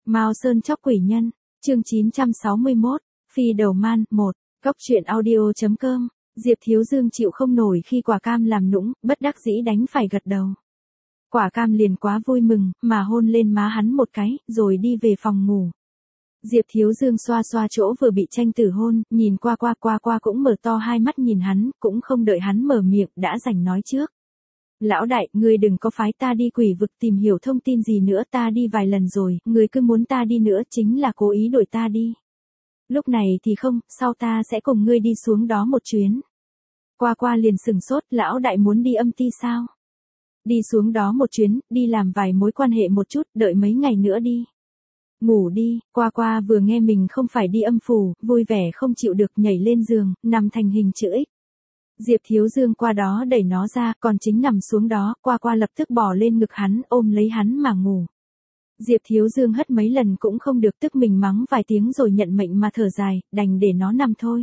Mao Sơn chóc quỷ nhân, chương 961, Phi đầu man, 1, Góc truyện audio.com, Diệp Thiếu Dương chịu không nổi khi quả cam làm nũng, bất đắc dĩ đành phải gật đầu. Quả cam liền quá vui mừng, mà hôn lên má hắn một cái, rồi đi về phòng ngủ. Diệp Thiếu Dương xoa xoa chỗ vừa bị tranh tử hôn, nhìn qua cũng mở to hai mắt nhìn hắn, cũng không đợi hắn mở miệng, đã rảnh nói trước. Lão đại, ngươi đừng có phái ta đi quỷ vực tìm hiểu thông tin gì nữa, ta đi vài lần rồi, ngươi cứ muốn ta đi nữa chính là cố ý đuổi ta đi. Lúc này thì không, sau ta sẽ cùng ngươi đi xuống đó một chuyến. Qua liền sừng sốt, lão đại muốn đi âm ti sao? Đi xuống đó một chuyến, đi làm vài mối quan hệ một chút, đợi mấy ngày nữa đi. Ngủ đi, qua vừa nghe mình không phải đi âm phủ, vui vẻ không chịu được nhảy lên giường, nằm thành hình chữ X. Diệp Thiếu Dương qua đó đẩy nó ra, còn chính nằm xuống đó, qua lập tức bò lên ngực hắn, ôm lấy hắn mà ngủ. Diệp Thiếu Dương hất mấy lần cũng không được, tức mình mắng vài tiếng rồi nhận mệnh mà thở dài, đành để nó nằm thôi.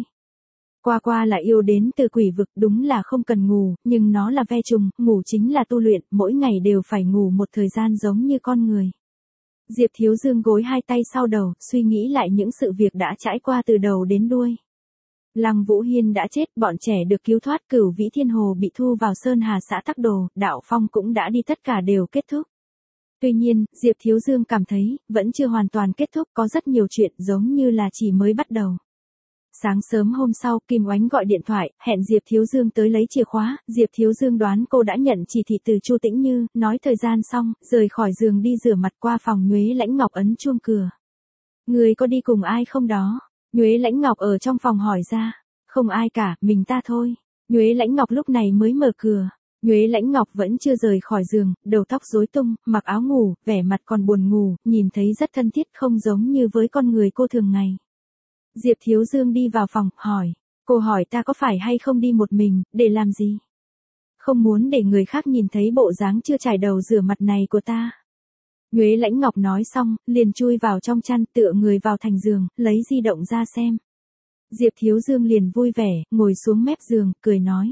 Qua là yêu đến từ quỷ vực, đúng là không cần ngủ, nhưng nó là ve trùng, ngủ chính là tu luyện, mỗi ngày đều phải ngủ một thời gian giống như con người. Diệp Thiếu Dương gối hai tay sau đầu, suy nghĩ lại những sự việc đã trải qua từ đầu đến đuôi. Lăng Vũ Hiên đã chết, bọn trẻ được cứu thoát, Cửu Vĩ Thiên Hồ bị thu vào Sơn Hà xã Tắc Đồ, Đạo Phong cũng đã đi, tất cả đều kết thúc. Tuy nhiên, Diệp Thiếu Dương cảm thấy, vẫn chưa hoàn toàn kết thúc, có rất nhiều chuyện giống như là chỉ mới bắt đầu. Sáng sớm hôm sau, Kim Oánh gọi điện thoại, hẹn Diệp Thiếu Dương tới lấy chìa khóa, Diệp Thiếu Dương đoán cô đã nhận chỉ thị từ Chu Tĩnh Như, nói thời gian xong, rời khỏi giường đi rửa mặt, qua phòng Nhuế Lãnh Ngọc ấn chuông cửa. Người có đi cùng ai không đó? Nhuế Lãnh Ngọc ở trong phòng hỏi ra. Không ai cả, mình ta thôi. Nhuế Lãnh Ngọc lúc này mới mở cửa. Nhuế Lãnh Ngọc vẫn chưa rời khỏi giường, đầu tóc rối tung, mặc áo ngủ, vẻ mặt còn buồn ngủ, nhìn thấy rất thân thiết, không giống như với con người cô thường ngày. Diệp Thiếu Dương đi vào phòng, hỏi. Cô hỏi ta có phải hay không đi một mình, để làm gì? Không muốn để người khác nhìn thấy bộ dáng chưa trải đầu rửa mặt này của ta. Nhuế Lãnh Ngọc nói xong, liền chui vào trong chăn, tựa người vào thành giường, lấy di động ra xem. Diệp Thiếu Dương liền vui vẻ, ngồi xuống mép giường, cười nói.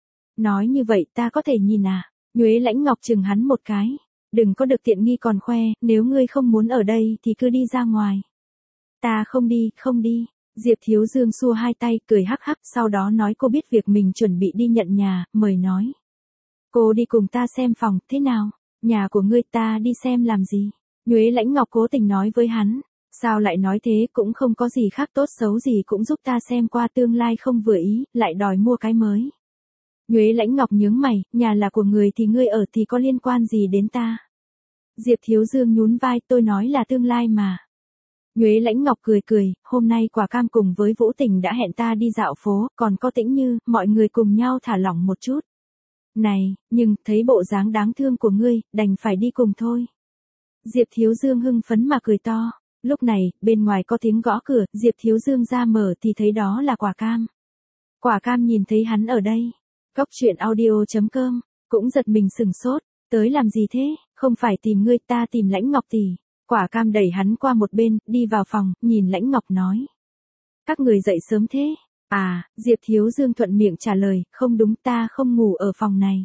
Nói như vậy ta có thể nhìn à? Nhuế Lãnh Ngọc chừng hắn một cái. Đừng có được tiện nghi còn khoe, nếu ngươi không muốn ở đây thì cứ đi ra ngoài. Ta không đi. Diệp Thiếu Dương xua hai tay, cười hắc hắc, sau đó nói cô biết việc mình chuẩn bị đi nhận nhà, mời nói. Cô đi cùng ta xem phòng, thế nào? Nhà của ngươi ta đi xem làm gì? Nhuế Lãnh Ngọc cố tình nói với hắn. Sao lại nói thế, cũng không có gì khác, tốt xấu gì cũng giúp ta xem qua, tương lai không vừa ý, lại đòi mua cái mới. Nhuế Lãnh Ngọc nhướng mày, nhà là của người thì ngươi ở thì có liên quan gì đến ta? Diệp Thiếu Dương nhún vai, tôi nói là tương lai mà. Nhuế Lãnh Ngọc cười, hôm nay Quả Cam cùng với Vũ Tình đã hẹn ta đi dạo phố, còn có Tĩnh Như, mọi người cùng nhau thả lỏng một chút. Này, nhưng, thấy bộ dáng đáng thương của ngươi, đành phải đi cùng thôi. Diệp Thiếu Dương hưng phấn mà cười to. Lúc này, bên ngoài có tiếng gõ cửa, Diệp Thiếu Dương ra mở thì thấy đó là Quả Cam. Quả Cam nhìn thấy hắn ở đây. Góc truyện audio.com, cũng giật mình sừng sốt. Tới làm gì thế, không phải tìm ngươi, ta tìm Lãnh Ngọc tỷ. Quả Cam đẩy hắn qua một bên, đi vào phòng, nhìn Lãnh Ngọc nói. Các người dậy sớm thế? À, Diệp Thiếu Dương thuận miệng trả lời, không đúng, ta không ngủ ở phòng này.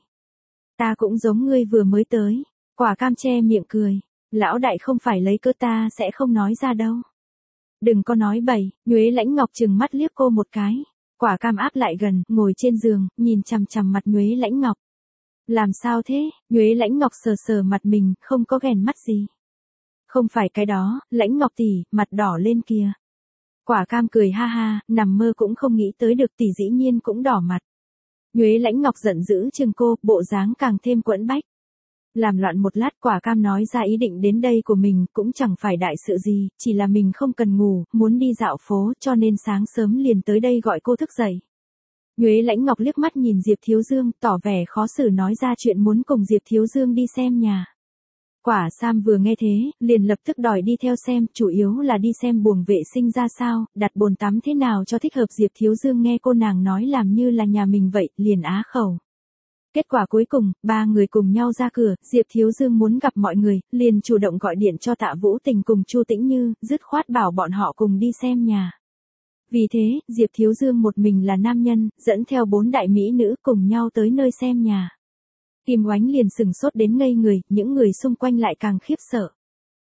Ta cũng giống ngươi vừa mới tới. Quả Cam che miệng cười. Lão đại không phải lấy cớ, ta sẽ không nói ra đâu. Đừng có nói bậy. Nhuế Lãnh Ngọc trừng mắt liếc cô một cái. Quả Cam áp lại gần, ngồi trên giường, nhìn chằm chằm mặt Nhuế Lãnh Ngọc. Làm sao thế? Nhuế Lãnh Ngọc sờ mặt mình, không có ghèn mắt gì. Không phải cái đó, Lãnh Ngọc tỷ, mặt đỏ lên kìa. Quả Cam cười ha ha, nằm mơ cũng không nghĩ tới được, tỷ dĩ nhiên cũng đỏ mặt. Nhuế Lãnh Ngọc giận dữ chừng cô, bộ dáng càng thêm quẫn bách. Làm loạn một lát, Quả Cam nói ra ý định đến đây của mình, cũng chẳng phải đại sự gì, chỉ là mình không cần ngủ, muốn đi dạo phố, cho nên sáng sớm liền tới đây gọi cô thức dậy. Nhuế Lãnh Ngọc liếc mắt nhìn Diệp Thiếu Dương, tỏ vẻ khó xử nói ra chuyện muốn cùng Diệp Thiếu Dương đi xem nhà. Quả Sam vừa nghe thế, liền lập tức đòi đi theo xem, chủ yếu là đi xem buồng vệ sinh ra sao, đặt bồn tắm thế nào cho thích hợp. Diệp Thiếu Dương nghe cô nàng nói làm như là nhà mình vậy, liền á khẩu. Kết quả cuối cùng, ba người cùng nhau ra cửa, Diệp Thiếu Dương muốn gặp mọi người, liền chủ động gọi điện cho Tạ Vũ Tình cùng Chu Tĩnh Như, dứt khoát bảo bọn họ cùng đi xem nhà. Vì thế, Diệp Thiếu Dương một mình là nam nhân, dẫn theo 4 đại mỹ nữ cùng nhau tới nơi xem nhà. Kim Oánh liền sừng sốt đến ngây người, những người xung quanh lại càng khiếp sợ.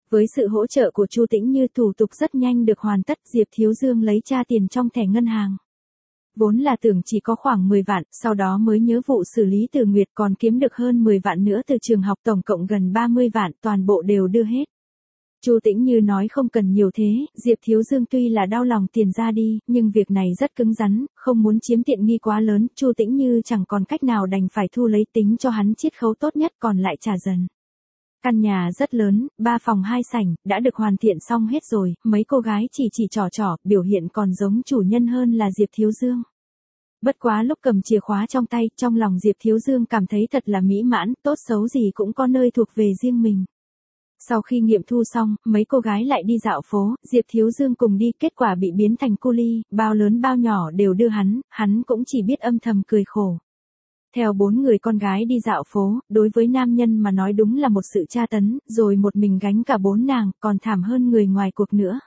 Với sự hỗ trợ của Chu Tĩnh Như, thủ tục rất nhanh được hoàn tất, Diệp Thiếu Dương lấy tra tiền trong thẻ ngân hàng. Vốn là tưởng chỉ có khoảng 10 vạn, sau đó mới nhớ vụ xử lý Từ Nguyệt còn kiếm được hơn 10 vạn nữa từ trường học, tổng cộng gần 30 vạn, toàn bộ đều đưa hết. Chu Tĩnh Như nói không cần nhiều thế, Diệp Thiếu Dương tuy là đau lòng tiền ra đi, nhưng việc này rất cứng rắn, không muốn chiếm tiện nghi quá lớn, Chu Tĩnh Như chẳng còn cách nào đành phải thu lấy tính cho hắn chiết khấu tốt nhất còn lại trả dần. Căn nhà rất lớn, 3 phòng 2 sảnh, đã được hoàn thiện xong hết rồi, mấy cô gái chỉ trò, biểu hiện còn giống chủ nhân hơn là Diệp Thiếu Dương. Bất quá lúc cầm chìa khóa trong tay, trong lòng Diệp Thiếu Dương cảm thấy thật là mỹ mãn, tốt xấu gì cũng có nơi thuộc về riêng mình. Sau khi nghiệm thu xong, mấy cô gái lại đi dạo phố, Diệp Thiếu Dương cùng đi, kết quả bị biến thành cu li, bao lớn bao nhỏ đều đưa hắn cũng chỉ biết âm thầm cười khổ. Theo 4 người con gái đi dạo phố, đối với nam nhân mà nói đúng là một sự tra tấn, rồi một mình gánh cả 4 nàng, còn thảm hơn người ngoài cuộc nữa.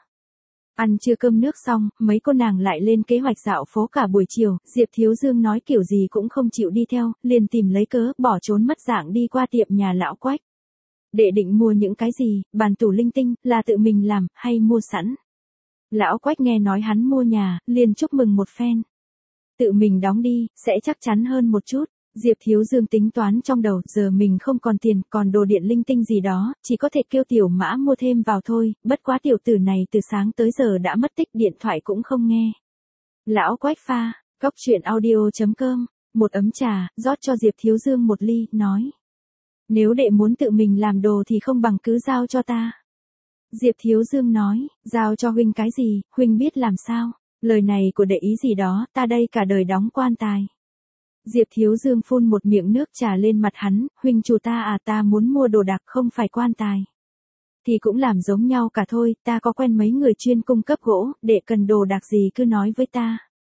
Ăn trưa cơm nước xong, mấy cô nàng lại lên kế hoạch dạo phố cả buổi chiều, Diệp Thiếu Dương nói kiểu gì cũng không chịu đi theo, liền tìm lấy cớ, bỏ trốn mất dạng đi qua tiệm nhà lão Quách. Đệ định mua những cái gì, bàn tủ linh tinh, là tự mình làm, hay mua sẵn. Lão Quách nghe nói hắn mua nhà, liền chúc mừng một phen. Tự mình đóng đi, sẽ chắc chắn hơn một chút. Diệp Thiếu Dương tính toán trong đầu, giờ mình không còn tiền, còn đồ điện linh tinh gì đó, chỉ có thể kêu Tiểu Mã mua thêm vào thôi, bất quá tiểu tử này từ sáng tới giờ đã mất tích, điện thoại cũng không nghe. Lão Quách pha, cóc truyện audio.com, một ấm trà, rót cho Diệp Thiếu Dương một ly, nói. Nếu đệ muốn tự mình làm đồ thì không bằng cứ giao cho ta. Diệp Thiếu Dương nói, giao cho huynh cái gì, huynh biết làm sao, lời này của đệ ý gì đó, ta đây cả đời đóng quan tài. Diệp Thiếu Dương phun một miệng nước trà lên mặt hắn, huynh chủ ta à, ta muốn mua đồ đạc không phải quan tài. Thì cũng làm giống nhau cả thôi, ta có quen mấy người chuyên cung cấp gỗ, đệ cần đồ đạc gì cứ nói với ta.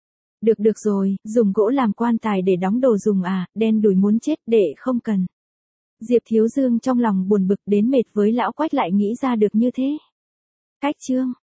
Được rồi, dùng gỗ làm quan tài để đóng đồ dùng à, đen đủi muốn chết, đệ không cần. Diệp Thiếu Dương trong lòng buồn bực đến mệt với lão Quách lại nghĩ ra được như thế. Cách chương